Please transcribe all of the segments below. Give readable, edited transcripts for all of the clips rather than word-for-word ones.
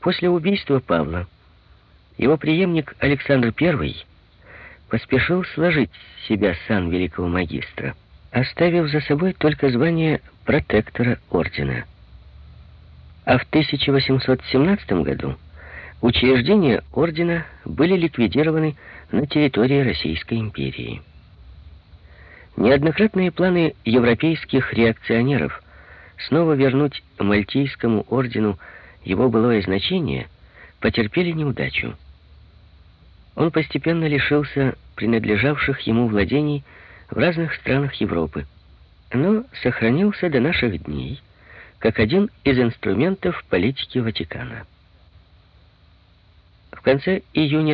После убийства Павла его преемник Александр I поспешил сложить с себя сан великого магистра, оставив за собой только звание протектора ордена. А в 1817 году учреждения ордена были ликвидированы на территории Российской империи. Неоднократные планы европейских реакционеров снова вернуть Мальтийскому ордену его былое значение потерпели неудачу. Он постепенно лишился принадлежавших ему владений в разных странах Европы, но сохранился до наших дней как один из инструментов политики Ватикана. В конце июня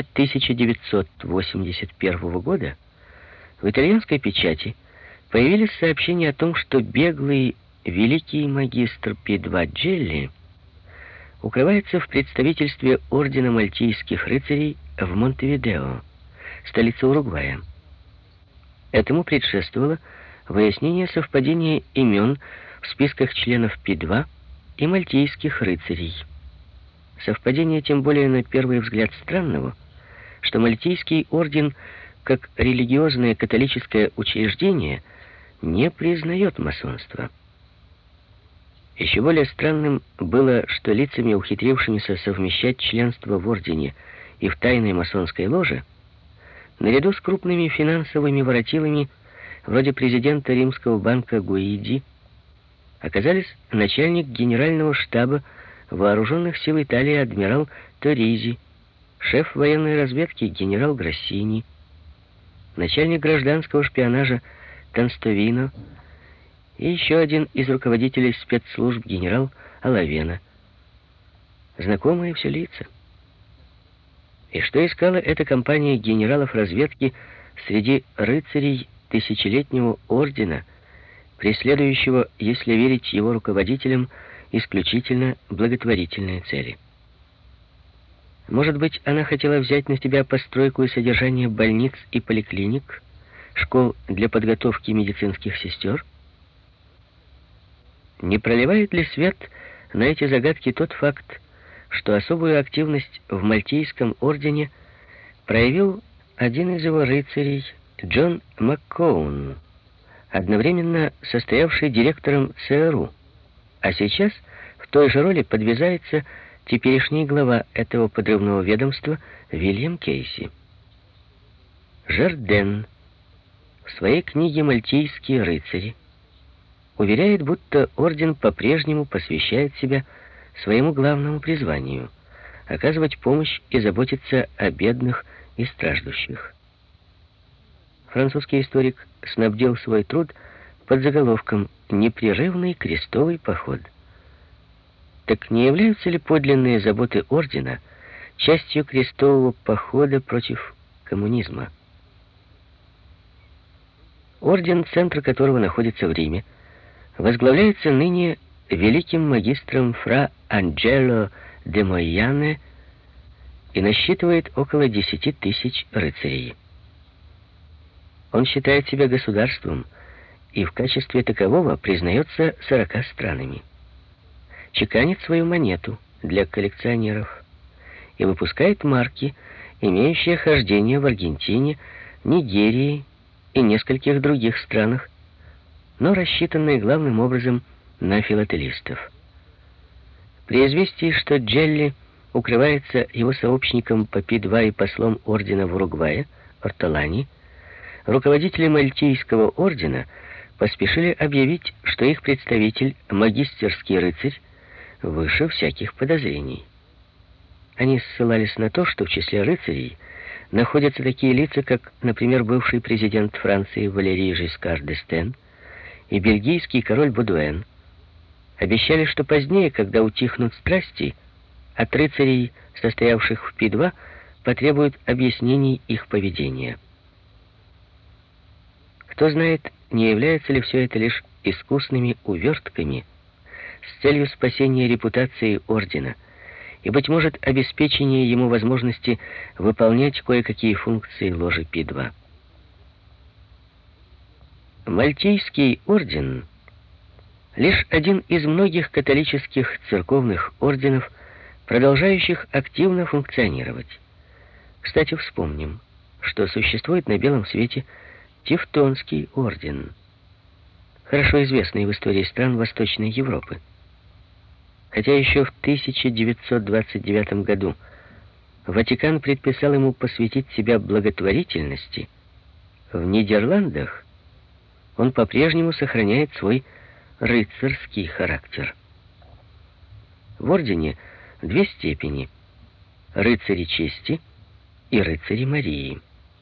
1981 года в итальянской печати появились сообщения о том, что беглый великий магистр Пи-2 Джелли укрывается в представительстве Ордена Мальтийских рыцарей в Монтевидео, столице Уругвая. Этому предшествовало выяснение совпадения имен в списках членов Пи-2 и Мальтийских рыцарей. Совпадение тем более на первый взгляд странного, что Мальтийский орден, как религиозное католическое учреждение, не признает масонство. Еще более странным было, что лицами, ухитрившимися совмещать членство в ордене и в тайной масонской ложе, наряду с крупными финансовыми воротилами, вроде президента римского банка Гуиди, оказались начальник генерального штаба вооруженных сил Италии адмирал Торизи, шеф военной разведки генерал Гроссини, начальник гражданского шпионажа Констовино и еще один из руководителей спецслужб генерал Алавена. Знакомые все лица. И что искала эта компания генералов разведки среди рыцарей тысячелетнего ордена, преследующего, если верить его руководителям, исключительно благотворительные цели? Может быть, она хотела взять на себя постройку и содержание больниц и поликлиник, школ для подготовки медицинских сестер? Не проливает ли свет на эти загадки тот факт, что особую активность в Мальтийском ордене проявил один из его рыцарей, Джон Маккоун, одновременно состоявший директором ЦРУ, а сейчас в той же роли подвязается теперешний глава этого подрывного ведомства Вильям Кейси. Жарден в своей книге «Мальтийские рыцари» уверяет, будто орден по-прежнему посвящает себя своему главному призванию — оказывать помощь и заботиться о бедных и страждущих. Французский историк снабдил свой труд подзаголовком «Непрерывный крестовый поход». Так не являются ли подлинные заботы ордена частью крестового похода против коммунизма? Орден, центр которого находится в Риме, возглавляется ныне великим магистром фра Анджело де Мойяне и насчитывает около 10 тысяч рыцарей. Он считает себя государством и в качестве такового признается 40 странами. Чеканит свою монету для коллекционеров и выпускает марки, имеющие хождение в Аргентине, Нигерии и нескольких других странах, но рассчитанные главным образом на филателистов. При известии, что Джелли укрывается его сообщником по Пи-2 и послом ордена в Уругвае, Ортолани, руководители Мальтийского ордена поспешили объявить, что их представитель, магистерский рыцарь, выше всяких подозрений. Они ссылались на то, что в числе рыцарей находятся такие лица, как, например, бывший президент Франции Валерий Жискар д'Эстен и бельгийский король Бодуэн. Обещали, что позднее, когда утихнут страсти, от рыцарей, состоявших в Пи-2, потребуют объяснений их поведения. Кто знает, не является ли все это лишь искусными увертками с целью спасения репутации ордена и, быть может, обеспечения ему возможности выполнять кое-какие функции ложи Пи-2. Мальтийский орден — лишь один из многих католических церковных орденов, продолжающих активно функционировать. Кстати, вспомним, что существует на белом свете Тевтонский орден, хорошо известный в истории стран Восточной Европы. Хотя еще в 1929 году Ватикан предписал ему посвятить себя благотворительности, в Нидерландах он по-прежнему сохраняет свой рыцарский характер. В ордене две степени — рыцари чести и рыцари Марии.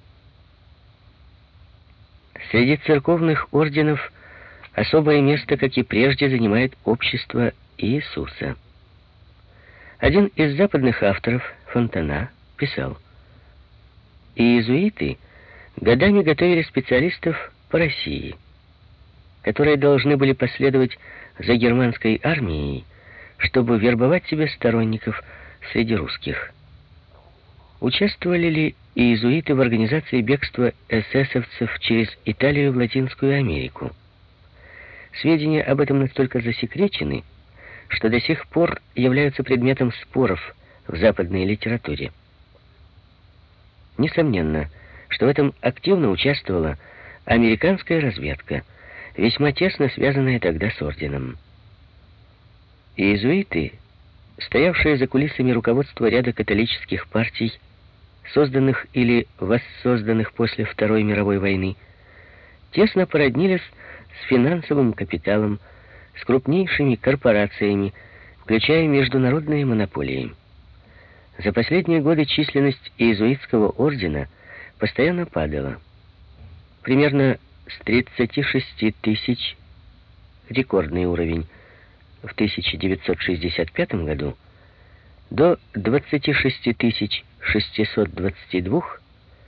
Среди церковных орденов особое место, как и прежде, занимает общество Иисуса. Один из западных авторов, Фонтана, писал: «Иезуиты годами готовили специалистов по России, которые должны были последовать за германской армией, чтобы вербовать себе сторонников среди русских. Участвовали ли иезуиты в организации бегства эсэсовцев через Италию в Латинскую Америку? Сведения об этом настолько засекречены, что до сих пор являются предметом споров в западной литературе. Несомненно, что в этом активно участвовала американская разведка, весьма тесно связанная тогда с орденом. Иезуиты, стоявшие за кулисами руководства ряда католических партий, созданных или воссозданных после Второй мировой войны, тесно породнились с финансовым капиталом, с крупнейшими корпорациями, включая международные монополии. За последние годы численность иезуитского ордена постоянно падала. Примерно с 36 тысяч, рекордный уровень, в 1965 году, до 26 622 в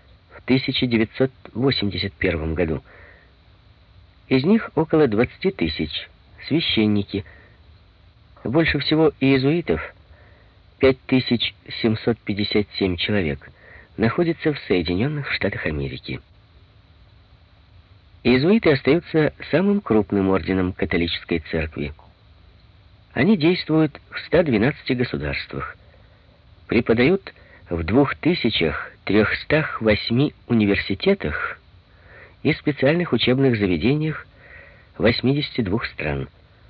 1981 году. Из них около 20 тысяч священники. Больше всего иезуитов, 5757 человек, находится в Соединенных Штатах Америки. Иезуиты остаются самым крупным орденом католической церкви. Они действуют в 112 государствах, преподают в 2308 университетах и специальных учебных заведениях 82 стран.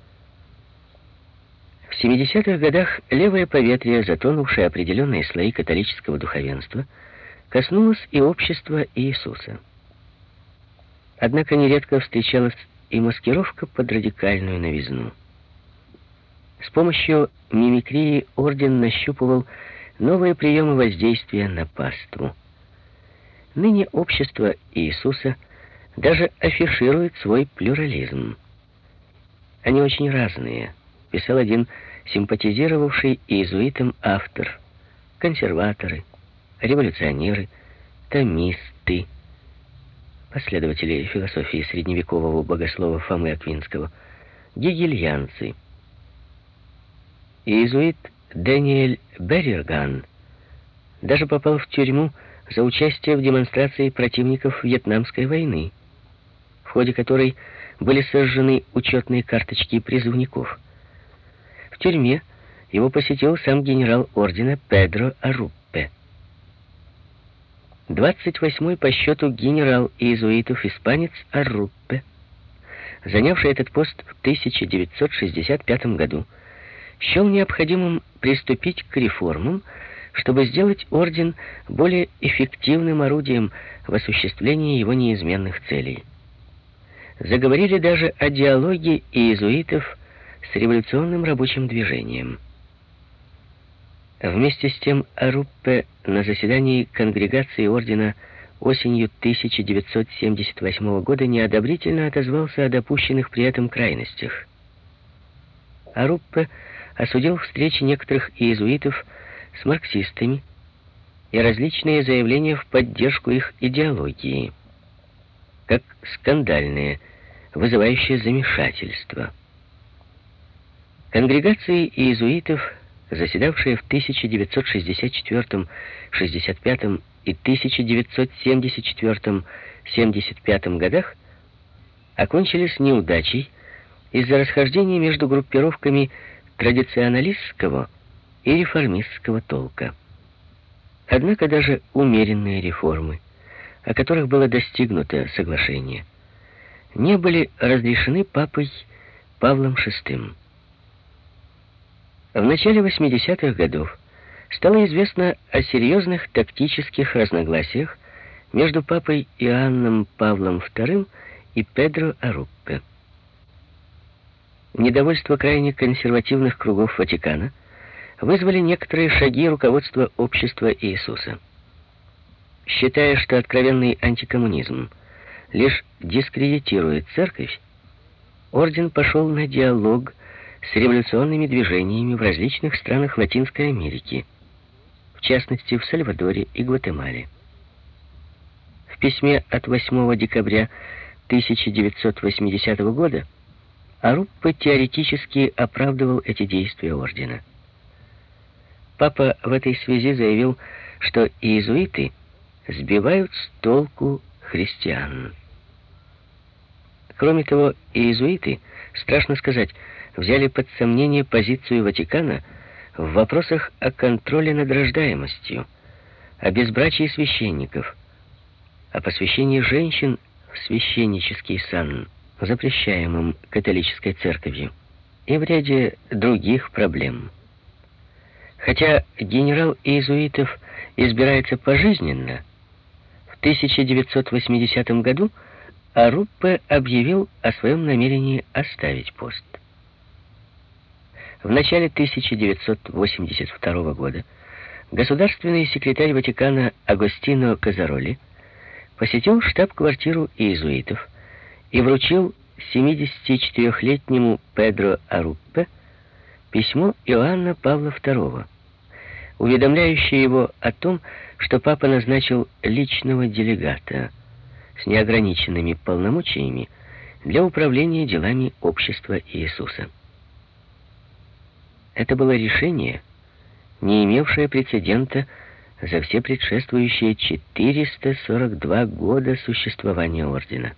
В 70-х годах левое поветрие, затронувшее определенные слои католического духовенства, коснулось и общества Иисуса. Однако нередко встречалась и маскировка под радикальную новизну. С помощью мимикрии орден нащупывал новые приемы воздействия на паству. Ныне общество Иисуса даже афиширует свой плюрализм. Они очень разные, писал один симпатизировавший иезуитам автор: консерваторы, революционеры, томисты, последователи философии средневекового богослова Фомы Аквинского, гегельянцы. Иезуит Дэниэль Берриган даже попал в тюрьму за участие в демонстрации противников Вьетнамской войны, в ходе которой были сожжены учетные карточки призывников. В тюрьме его посетил сам генерал ордена Педро Аруппе. 28-й по счету генерал иезуитов испанец Аруппе, занявший этот пост в 1965 году, счел необходимым приступить к реформам, чтобы сделать орден более эффективным орудием в осуществлении его неизменных целей. Заговорили даже о диалоге иезуитов с революционным рабочим движением. Вместе с тем Аруппе на заседании конгрегации ордена осенью 1978 года неодобрительно отозвался о допущенных при этом крайностях. Аруппе осудил встречи некоторых иезуитов с марксистами и различные заявления в поддержку их идеологии, как скандальные, вызывающие замешательство. Конгрегации иезуитов, заседавшие в 1964, 65 и 1974-75 годах, окончились неудачей из-за расхождений между группировками традиционалистского и реформистского толка. Однако даже умеренные реформы, о которых было достигнуто соглашение, не были разрешены папой Павлом VI. В начале 80-х годов стало известно о серьезных тактических разногласиях между папой Иоанном Павлом II и Педро Аруппе. Недовольство крайне консервативных кругов Ватикана вызвали некоторые шаги руководства общества Иисуса. Считая, что откровенный антикоммунизм лишь дискредитирует церковь, орден пошел на диалог с революционными движениями в различных странах Латинской Америки, в частности в Сальвадоре и Гватемале. В письме от 8 декабря 1980 года Аруппе теоретически оправдывал эти действия ордена. Папа в этой связи заявил, что иезуиты сбивают с толку христиан. Кроме того, иезуиты, страшно сказать, взяли под сомнение позицию Ватикана в вопросах о контроле над рождаемостью, о безбрачии священников, о посвящении женщин в священнический сан, запрещаемым католической церковью, и в ряде других проблем. Хотя генерал иезуитов избирается пожизненно, в 1980 году Аруппе объявил о своем намерении оставить пост. В начале 1982 года государственный секретарь Ватикана Агостино Казароли посетил штаб-квартиру иезуитов и вручил 74-летнему Педро Аруппе письмо Иоанна Павла II, уведомляющее его о том, что папа назначил личного делегата с неограниченными полномочиями для управления делами общества Иисуса. Это было решение, не имевшее прецедента за все предшествующие 442 года существования ордена.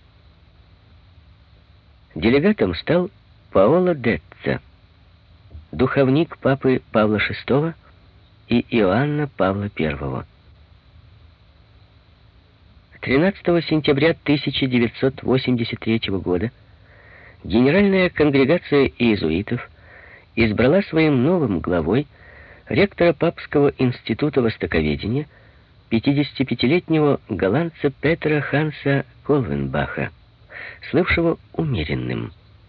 Делегатом стал Паоло Детца, духовник папы Павла VI и Иоанна Павла I. 13 сентября 1983 года Генеральная конгрегация иезуитов избрала своим новым главой ректора Папского института востоковедения, 55-летнего голландца Петера Ханса Колвенбаха, слывшего умеренным.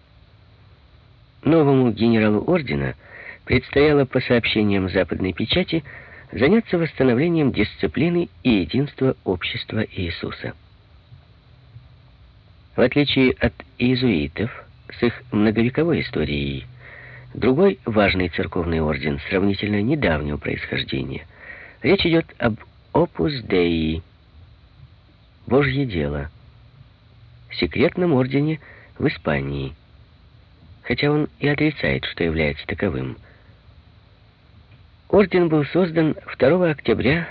Новому генералу ордена предстояло, по сообщениям западной печати, заняться восстановлением дисциплины и единства общества Иисуса. В отличие от иезуитов с их многовековой историей, другой важный церковный орден сравнительно недавнего происхождения. Речь идет об Opus Dei, Божье дело, секретном ордене в Испании, хотя он и отрицает, что является таковым. Орден был создан 2 октября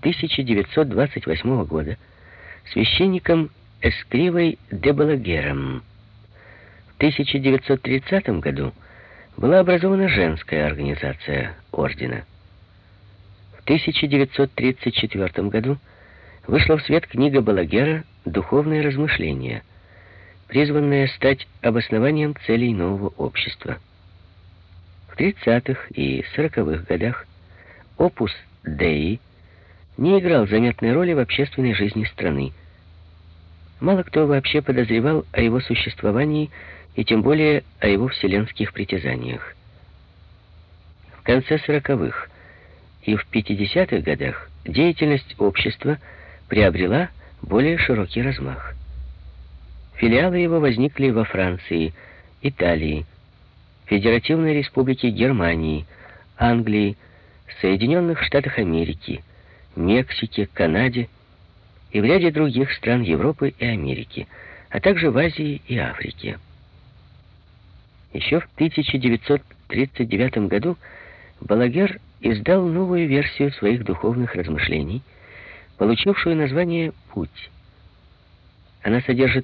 1928 года священником Эскривой де Балагером. В 1930 году была образована женская организация ордена. В 1934 году вышла в свет книга Балагера «Духовные размышления», призванная стать обоснованием целей нового общества. В 30-х и 40-х годах Opus Dei не играл заметной роли в общественной жизни страны. Мало кто вообще подозревал о его существовании и тем более о его вселенских притязаниях. В конце 40-х и в 50-х годах деятельность общества приобрела более широкий размах. Филиалы его возникли во Франции, Италии, Федеративной Республике Германии, Англии, Соединенных Штатах Америки, Мексике, Канаде и в ряде других стран Европы и Америки, а также в Азии и Африке. Еще в 1939 году Балагер издал новую версию своих духовных размышлений, получившую название «Путь». Она содержит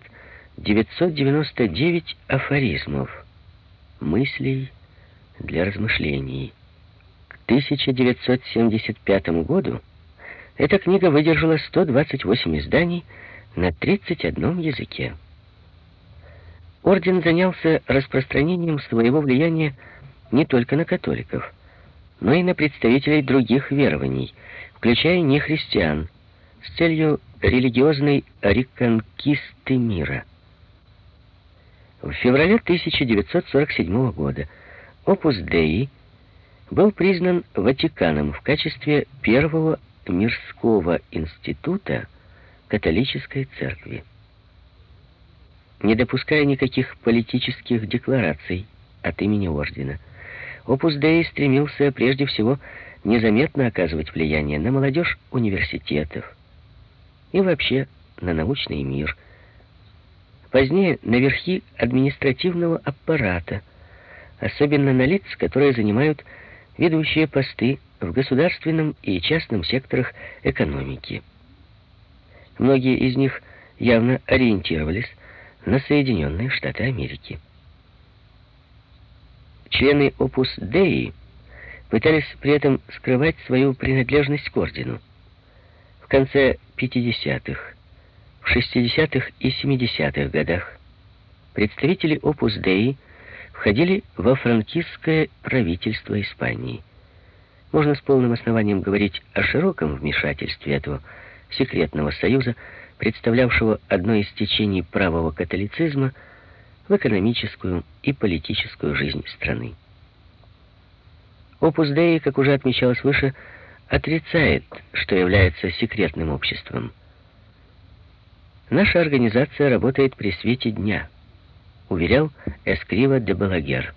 999 афоризмов, мыслей для размышлений. 1975 году эта книга выдержала 128 изданий на 31 языке. Орден занялся распространением своего влияния не только на католиков, но и на представителей других верований, включая нехристиан, с целью религиозной реконкисты мира. В феврале 1947 года Opus Dei был признан Ватиканом в качестве первого мирского института католической церкви. Не допуская никаких политических деклараций от имени ордена, Opus Dei стремился прежде всего незаметно оказывать влияние на молодежь университетов и вообще на научный мир. Позднее на верхи административного аппарата, особенно на лиц, которые занимают ведущие посты в государственном и частном секторах экономики. Многие из них явно ориентировались на Соединенные Штаты Америки. Члены Opus Dei пытались при этом скрывать свою принадлежность к ордену. В конце 50-х, в 60-х и 70-х годах представители Opus Dei входили во франкистское правительство Испании. Можно с полным основанием говорить о широком вмешательстве этого секретного союза, представлявшего одно из течений правого католицизма, в экономическую и политическую жизнь страны. Opus Dei, как уже отмечалось выше, отрицает, что является секретным обществом. «Наша организация работает при свете дня», уверял Эскрива де Балагер.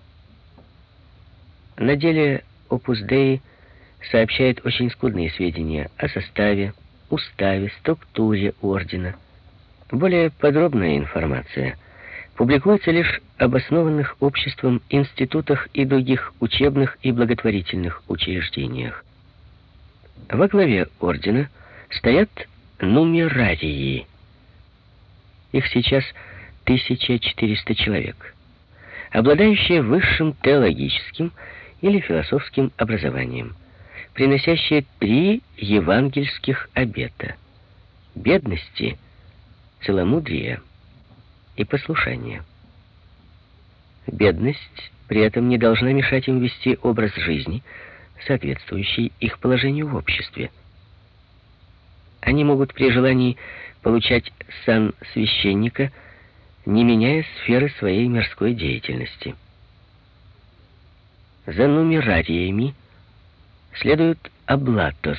На деле Opus Dei сообщает очень скудные сведения о составе, уставе, структуре ордена. Более подробная информация публикуется лишь об основанных обществом институтах и других учебных и благотворительных учреждениях. Во главе ордена стоят нумерарии. Их сейчас 1400 человек, обладающие высшим теологическим или философским образованием, приносящие 3 евангельских обета: бедности, целомудрия и послушания. Бедность при этом не должна мешать им вести образ жизни, соответствующий их положению в обществе. Они могут при желании получать сан священника, не меняя сферы своей мирской деятельности. За нумерариями следуют облатос,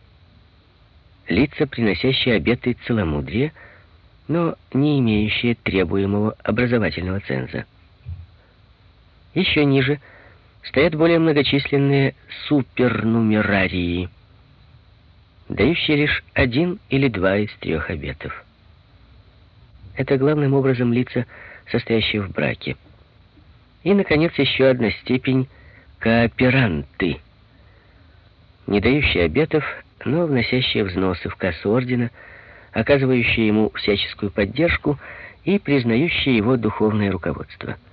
лица, приносящие обеты целомудрия, но не имеющие требуемого образовательного ценза. Еще ниже стоят более многочисленные супернумерарии, дающие лишь 1 или 2 из 3 обетов. Это главным образом лица, состоящие в браке. И, наконец, еще одна степень — кооперанты, не дающие обетов, но вносящие взносы в кассу ордена, оказывающие ему всяческую поддержку и признающие его духовное руководство.